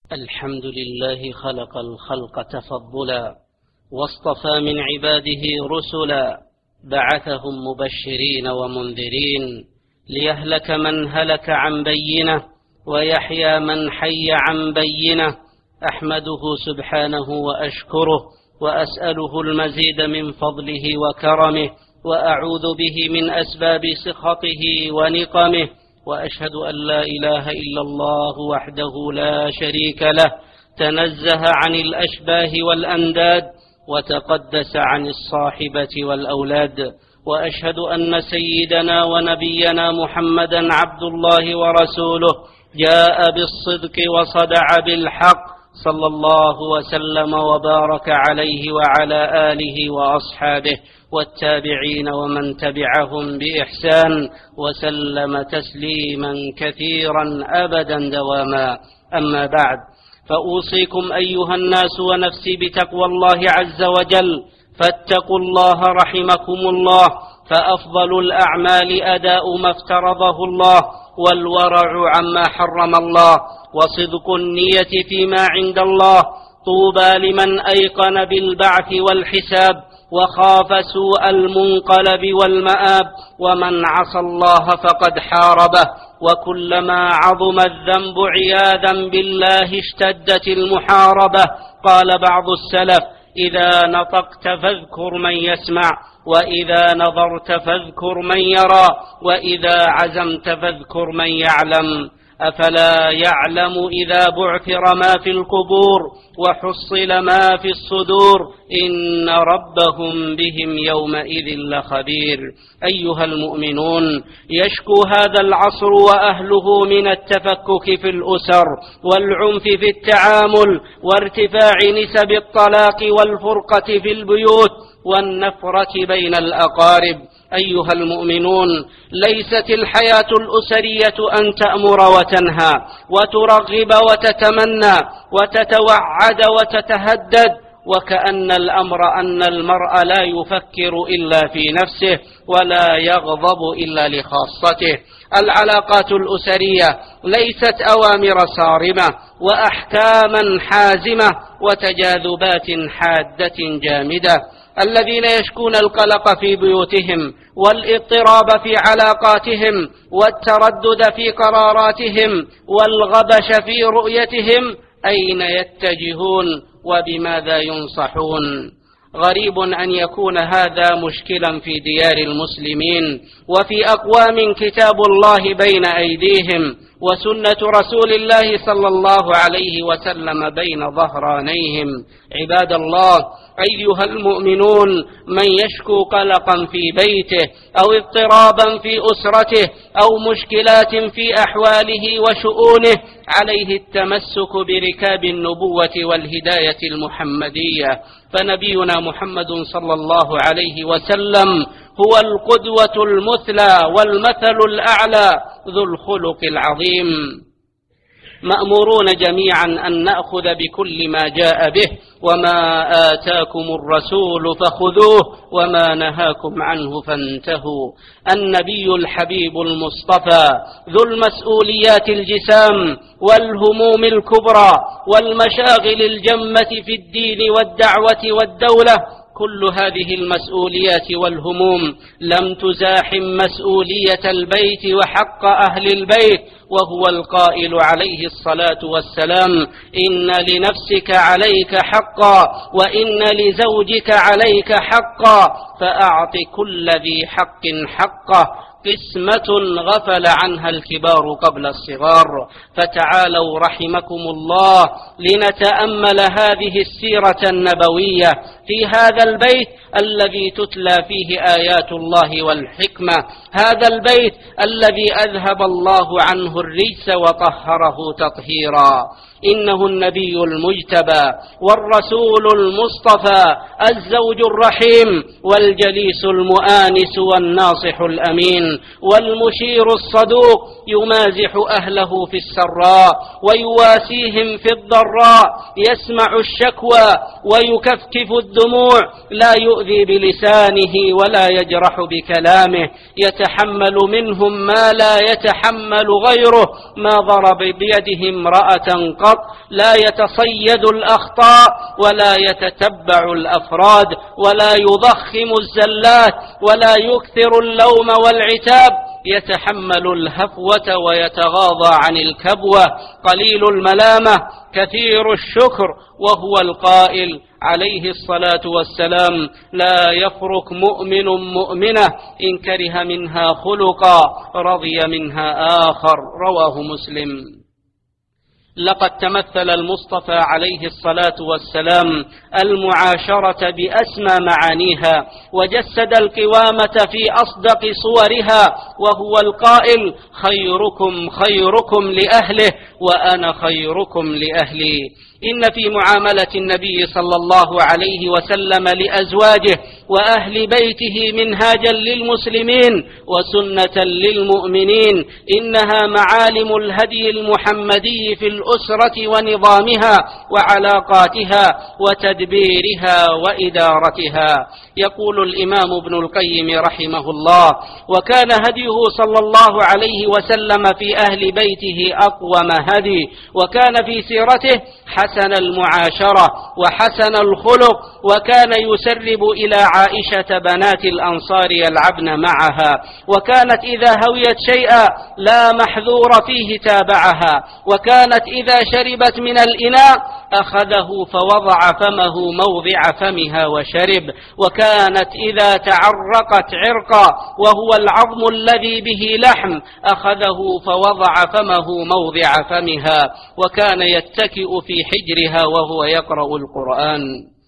الحمد لله خلق الخلق تفضلا واصطفى من عباده رسلا بعثهم مبشرين ومنذرين ليهلك من هلك عن بينه ويحيى من حي عن بينه. أحمده سبحانه وأشكره وأسأله المزيد من فضله وكرمه وأعوذ به من أسباب سخطه ونقمه، وأشهد أن لا إله إلا الله وحده لا شريك له تنزه عن الأشباه والأنداد وتقدس عن الصاحبة والأولاد، وأشهد أن سيدنا ونبينا محمدا عبد الله ورسوله جاء بالصدق وصدع بالحق صلى الله وسلم وبارك عليه وعلى آله وأصحابه والتابعين ومن تبعهم بإحسان وسلم تسليما كثيرا أبدا دواما. أما بعد، فأوصيكم أيها الناس ونفسي بتقوى الله عز وجل، فاتقوا الله رحمكم الله، فأفضل الأعمال أداء ما افترضه الله والورع عما حرم الله وصدق النية فيما عند الله. طوبى لمن أيقن بالبعث والحساب وخاف سوء المنقلب والمآب، ومن عصى الله فقد حاربه، وكلما عظم الذنب عياذا بالله اشتدت المحاربة. قال بعض السلف: إذا نطقت فاذكر من يسمع، وإذا نظرت فاذكر من يرى، وإذا عزمت فاذكر من يعلم. أفلا يعلم إذا بعثر ما في القبور وحصل ما في الصدور إن ربهم بهم يومئذ لخبير. أيها المؤمنون، يشكو هذا العصر وأهله من التفكك في الأسر والعنف في التعامل وارتفاع نسب الطلاق والفرقة في البيوت والنفرة بين الأقارب. أيها المؤمنون، ليست الحياة الأسرية أن تأمر وتنهى وترغب وتتمنى وتتوعد وتتهدد، وكأن الأمر أن المرء لا يفكر إلا في نفسه ولا يغضب إلا لخاصته. العلاقات الأسرية ليست أوامر صارمة وأحكاما حازمة وتجاذبات حادة جامدة. الذين يشكون القلق في بيوتهم والاضطراب في علاقاتهم والتردد في قراراتهم والغبش في رؤيتهم أين يتجهون وبماذا ينصحون؟ غريب أن يكون هذا مشكلا في ديار المسلمين وفي أقوام كتاب الله بين أيديهم وسنة رسول الله صلى الله عليه وسلم بين ظهرانيهم. عباد الله، أيها المؤمنون، من يشكو قلقا في بيته أو اضطرابا في أسرته أو مشكلات في أحواله وشؤونه عليه التمسك بركاب النبوة والهداية المحمدية، فنبينا محمد صلى الله عليه وسلم هو القدوة المثلى والمثل الأعلى ذو الخلق العظيم. مأمورون جميعا أن نأخذ بكل ما جاء به، وما آتاكم الرسول فخذوه وما نهاكم عنه فانتهوا. النبي الحبيب المصطفى ذو المسؤوليات الجسام والهموم الكبرى والمشاغل الجمة في الدين والدعوة والدولة. كل هذه المسؤوليات والهموم لم تزاحم مسؤولية البيت وحق أهل البيت، وهو القائل عليه الصلاة والسلام: إن لنفسك عليك حقا وإن لزوجك عليك حقا فأعط كل ذي حق حقه. قسمة غفل عنها الكبار قبل الصغار. فتعالوا رحمكم الله لنتأمل هذه السيرة النبوية في هذا البيت الذي تتلى فيه آيات الله والحكمة، هذا البيت الذي أذهب الله عنه الرجس وطهره تطهيرا. إنه النبي المجتبى والرسول المصطفى، الزوج الرحيم والجليس المؤانس والناصح الأمين. والمشير الصدوق يمازح أهله في السراء ويواسيهم في الضراء، يسمع الشكوى ويكفكف الدموع، لا يؤذي بلسانه ولا يجرح بكلامه، يتحمل منهم ما لا يتحمل غيره، ما ضرب بيده امرأة قط، لا يتصيد الأخطاء ولا يتتبع الأفراد، ولا يضخم الزلات ولا يكثر اللوم والعتاب، يتحمل الهفوة ويتغاضى عن الكبوة، قليل الملامة كثير الشكر، وهو القائل عليه الصلاة والسلام: لا يفرق مؤمن مؤمنة إن كره منها خلقا رضي منها آخر. رواه مسلم. لقد تمثل المصطفى عليه الصلاة والسلام المعاشرة بأسمى معانيها، وجسد القوامة في أصدق صورها، وهو القائل: خيركم خيركم لأهله وأنا خيركم لأهلي. إن في معاملة النبي صلى الله عليه وسلم لأزواجه وأهل بيته منهاجا للمسلمين وسنة للمؤمنين، إنها معالم الهدي المحمدي في الأسرة ونظامها وعلاقاتها وتدبيرها وإدارتها. يقول الإمام ابن القيم رحمه الله: وكان هديه صلى الله عليه وسلم في أهل بيته أقوم هدي، وكان في سيرته حسن المعاشرة وحسن الخلق، وكان يسرب إلى عائشة بنات الأنصار يلعبن معها، وكانت إذا هويت شيئا لا محذور فيه تابعها، وكانت إذا شربت من الإناء أخذه فوضع فمه موضع فمها وشرب، وكانت إذا تعرقت عرقا وهو العظم الذي به لحم أخذه فوضع فمه موضع فمها، وكان يتكئ في حجرها وهو يقرأ القرآن.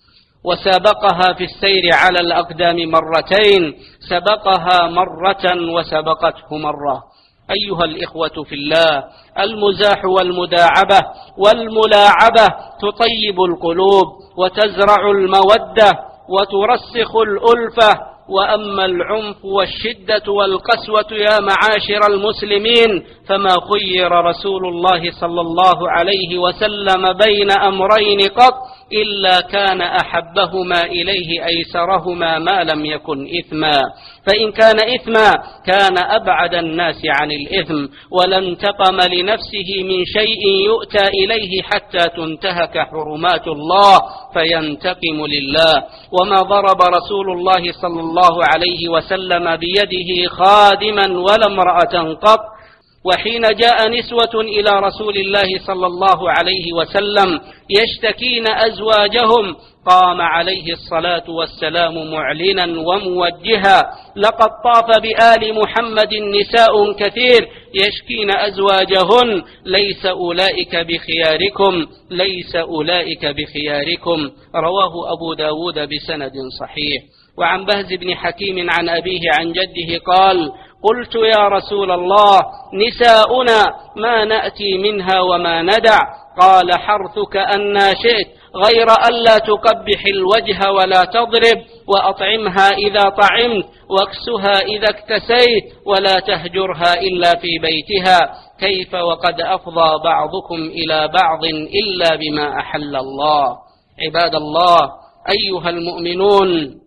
وسابقها في السير على الأقدام مرتين، سبقها مرة وسبقته مرة. أيها الإخوة في الله، المزاح والمداعبة والملاعبة تطيب القلوب وتزرع المودة وترسخ الألفة، وأما العنف والشدة والقسوة يا معاشر المسلمين فما خير رسول الله صلى الله عليه وسلم بين أمرين قط إلا كان أحبهما إليه أيسرهما ما لم يكن إثما، فإن كان إثما كان أبعد الناس عن الإثم، ولا انتقم لنفسه من شيء يؤتى إليه حتى تنتهك حرمات الله فينتقم لله. وما ضرب رسول الله صلى الله عليه وسلم بيده خادما ولا امرأة قط. وحين جاء نسوة إلى رسول الله صلى الله عليه وسلم يشتكين أزواجهم قام عليه الصلاة والسلام معلنا وموجها: لقد طاف بآل محمد نساء كثير يشكين أزواجهن، ليس أولئك بخياركم، ليس أولئك بخياركم. رواه أبو داود بسند صحيح. وعن بهز بن حكيم عن أبيه عن جده قال: قلت يا رسول الله نساؤنا ما نأتي منها وما ندع؟ قال: حرثك أن شئت، غير ألا تقبح الوجه ولا تضرب، وأطعمها إذا طعمت، واكسها إذا اكتسيت، ولا تهجرها إلا في بيتها، كيف وقد أفضى بعضكم إلى بعض إلا بما أحل الله. عباد الله، أيها المؤمنون،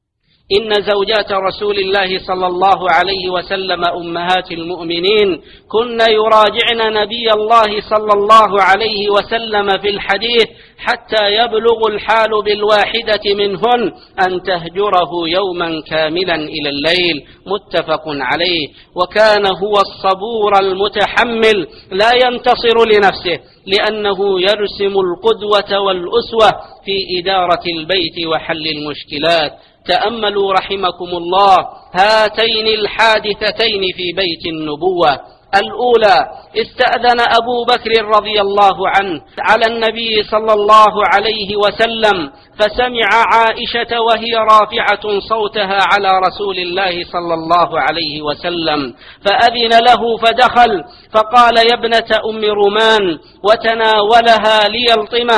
إن زوجات رسول الله صلى الله عليه وسلم أمهات المؤمنين كن يراجعن نبي الله صلى الله عليه وسلم في الحديث حتى يبلغ الحال بالواحدة منهن أن تهجره يوما كاملا إلى الليل، متفق عليه. وكان هو الصبور المتحمل لا ينتصر لنفسه، لأنه يرسم القدوة والأسوة في إدارة البيت وحل المشكلات. تأملوا رحمكم الله هاتين الحادثتين في بيت النبوة. الأولى: استأذن أبو بكر رضي الله عنه على النبي صلى الله عليه وسلم فسمع عائشة وهي رافعة صوتها على رسول الله صلى الله عليه وسلم، فأذن له فدخل، فقال: يا ابنة أم رومان، وتناولها ليلطمها.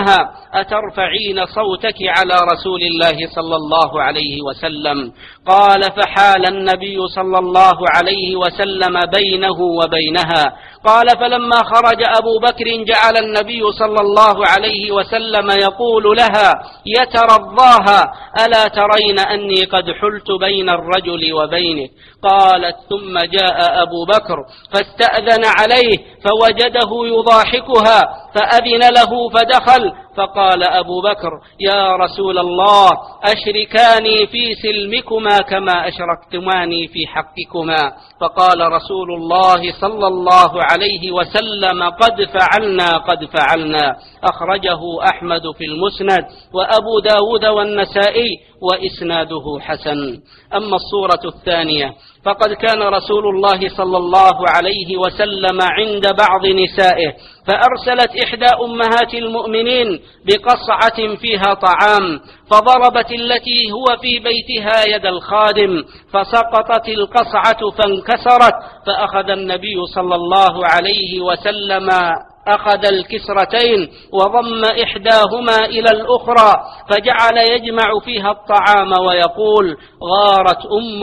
أترفعين صوتك على رسول الله صلى الله عليه وسلم؟ قال: فحال النبي صلى الله عليه وسلم بينه وبينها. قال: فلما خرج أبو بكر جعل النبي صلى الله عليه وسلم يقول لها يترضاها: ألا ترين أني قد حلت بين الرجل وبينك؟ قالت: ثم جاء أبو بكر فاستأذن عليه فوجده يضاحكها فأذن له فدخل، فقال أبو بكر: يا رسول الله، أشركاني في سلمكما كما أشركتماني في حقكما. فقال رسول الله صلى الله عليه وسلم: قد فعلنا. أخرجه أحمد في المسند وأبو داود والنسائي وإسناده حسن. أما الصورة الثانية فقد كان رسول الله صلى الله عليه وسلم عند بعض نسائه، فأرسلت إحدى أمهات المؤمنين بقصعة فيها طعام، فضربت التي هو في بيتها يد الخادم فسقطت القصعة فانكسرت، فأخذ النبي صلى الله عليه وسلم أخذ الكسرتين وضم إحداهما إلى الأخرى فجعل يجمع فيها الطعام ويقول: غارت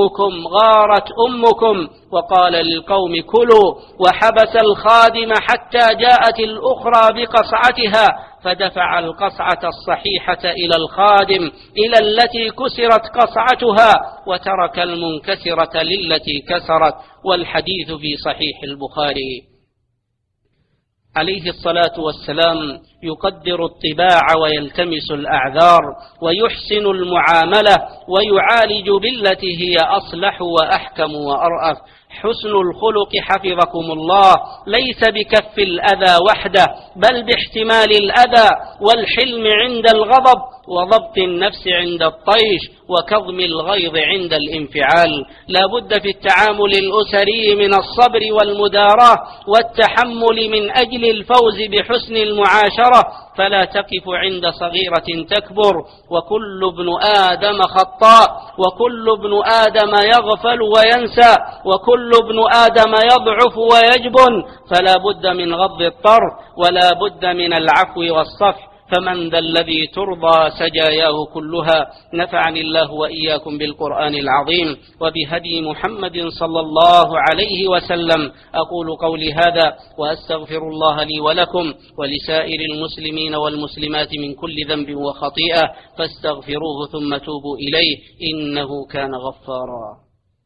أمكم، وقال للقوم: كلوا، وحبس الخادم حتى جاءت الأخرى بقصعتها فدفع القصعة الصحيحة إلى الخادم إلى التي كسرت قصعتها وترك المنكسرة للتي كسرت. والحديث في صحيح البخاري. عليه الصلاة والسلام يقدر الطباع ويلتمس الأعذار ويحسن المعاملة ويعالج بالتي هي أصلح وأحكم وأرأف. حسن الخلق حفظكم الله ليس بكف الأذى وحده، بل باحتمال الأذى والحلم عند الغضب وضبط النفس عند الطيش وكظم الغيظ عند الانفعال. لا بد في التعامل الأسري من الصبر والمداراة والتحمل من أجل الفوز بحسن المعاشرة، فلا تقف عند صغيرة تكبر. وكل ابن آدم خطاء، وكل ابن آدم يغفل وينسى، وكل ابن آدم يضعف ويجبن، فلا بد من غض الطرف ولا بد من العفو والصفح. فمن ذا الذي ترضى سجاياه كلها. نفعني الله وإياكم بالقرآن العظيم وبهدي محمد صلى الله عليه وسلم. أقول قولي هذا وأستغفر الله لي ولكم ولسائر المسلمين والمسلمات من كل ذنب وخطيئة، فاستغفروه ثم توبوا إليه إنه كان غفارا.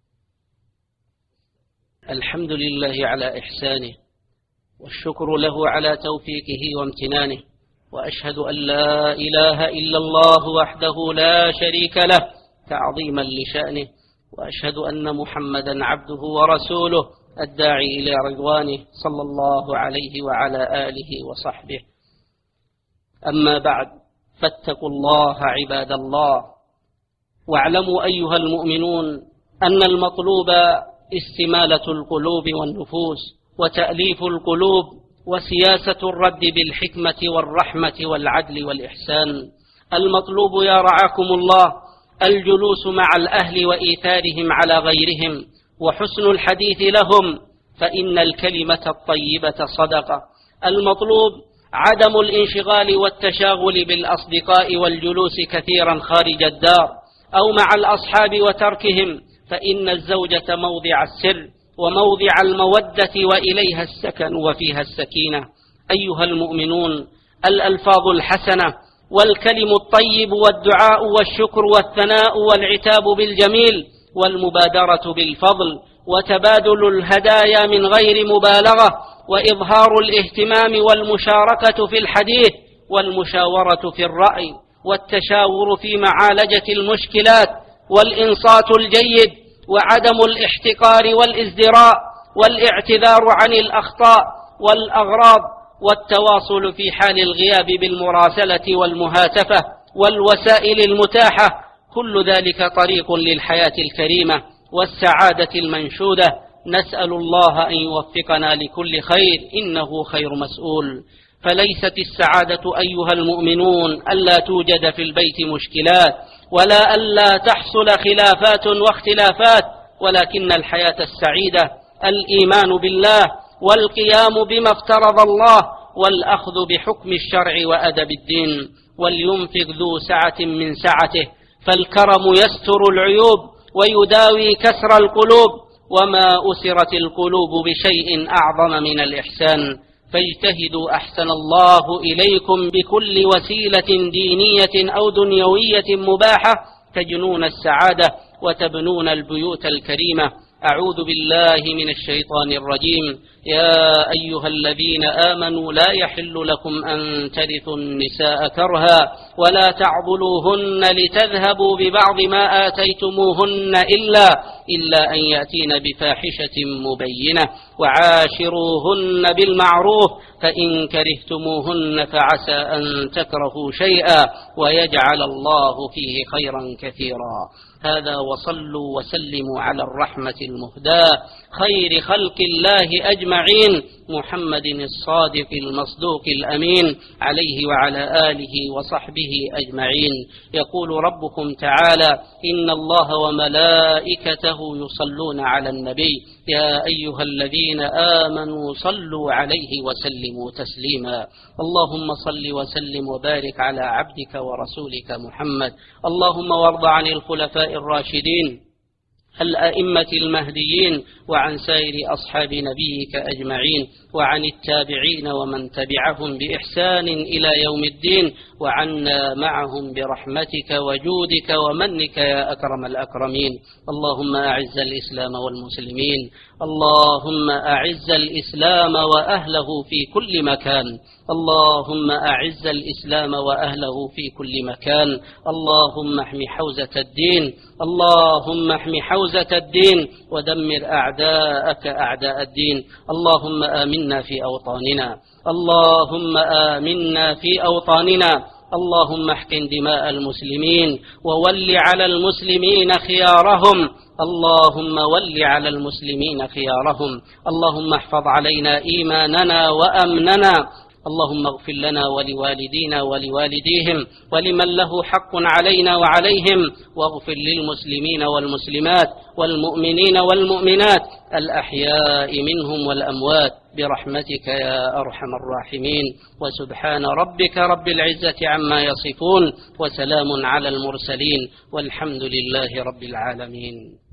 الحمد لله على إحسانه، والشكر له على توفيقه وامتنانه، وأشهد أن لا إله إلا الله وحده لا شريك له تعظيما لشأنه، وأشهد أن محمدا عبده ورسوله الداعي إلى رضوانه صلى الله عليه وعلى آله وصحبه. أما بعد، فاتقوا الله عباد الله، واعلموا أيها المؤمنون أن المطلوب استمالة القلوب والنفوس وتأليف القلوب وسياسة الرد بالحكمة والرحمة والعدل والإحسان. المطلوب يا رعاكم الله الجلوس مع الأهل وإيثارهم على غيرهم وحسن الحديث لهم، فإن الكلمة الطيبة صدقة. المطلوب عدم الانشغال والتشاغل بالأصدقاء والجلوس كثيرا خارج الدار أو مع الأصحاب وتركهم، فإن الزوجة موضع السر وموضع المودة وإليها السكن وفيها السكينة. أيها المؤمنون، الألفاظ الحسنة والكلم الطيب والدعاء والشكر والثناء والعتاب بالجميل والمبادرة بالفضل وتبادل الهدايا من غير مبالغة وإظهار الاهتمام والمشاركة في الحديث والمشاورة في الرأي والتشاور في معالجة المشكلات والإنصات الجيد وعدم الاحتقار والازدراء والاعتذار عن الأخطاء والأغراض والتواصل في حال الغياب بالمراسلة والمهاتفة والوسائل المتاحة، كل ذلك طريق للحياة الكريمة والسعادة المنشودة. نسأل الله أن يوفقنا لكل خير إنه خير مسؤول. فليست السعادة أيها المؤمنون ألا توجد في البيت مشكلات ولا ألا تحصل خلافات واختلافات، ولكن الحياة السعيدة الإيمان بالله والقيام بما افترض الله والأخذ بحكم الشرع وأدب الدين. ولينفق ذو سعة من سعته، فالكرم يستر العيوب ويداوي كسر القلوب، وما أسرت القلوب بشيء أعظم من الإحسان. فاجتهدوا أحسن الله إليكم بكل وسيلة دينية أو دنيوية مباحة تجنون السعادة وتبنون البيوت الكريمة. أعوذ بالله من الشيطان الرجيم. يا أيها الذين آمنوا لا يحل لكم أن ترثوا النساء كرها ولا تعضلوهن لتذهبوا ببعض ما آتيتموهن إلا أن يأتين بفاحشة مبينة وعاشروهن بالمعروف فإن كرهتموهن فعسى أن تكرهوا شيئا ويجعل الله فيه خيرا كثيرا. هذا وصلوا وسلموا على الرحمة المهداة خير خلق الله أجمعين محمد الصادق المصدوق الأمين عليه وعلى آله وصحبه أجمعين. يقول ربكم تعالى: إن الله وملائكته يصلون على النبي يا أيها الذين آمنوا صلوا عليه وسلموا تسليما. اللهم صل وسلم وبارك على عبدك ورسولك محمد. اللهم وارض عن الخلفاء الراشدين الأئمة المهديين وعن سائر أصحاب نبيك أجمعين وعن التابعين ومن تبعهم بإحسان إلى يوم الدين وعنا معهم برحمتك وجودك ومنك يا أكرم الأكرمين. اللهم أعز الإسلام والمسلمين. اللهم أعز الإسلام وأهله في كل مكان. اللهم أعز الإسلام وأهله في كل مكان. اللهم احم حوزة الدين. اللهم احم حوزة الدين ودمر أعداءك أعداء الدين. اللهم آمنا في أوطاننا. اللهم آمنا في أوطاننا. اللهم احقن دماء المسلمين وول على المسلمين خيارهم. اللهم ول على المسلمين خيارهم. اللهم احفظ علينا إيماننا وأمننا. اللهم اغفر لنا ولوالدينا ولوالديهم ولمن له حق علينا وعليهم، واغفر للمسلمين والمسلمات والمؤمنين والمؤمنات الأحياء منهم والأموات برحمتك يا أرحم الراحمين. وسبحان ربك رب العزة عما يصفون وسلام على المرسلين والحمد لله رب العالمين.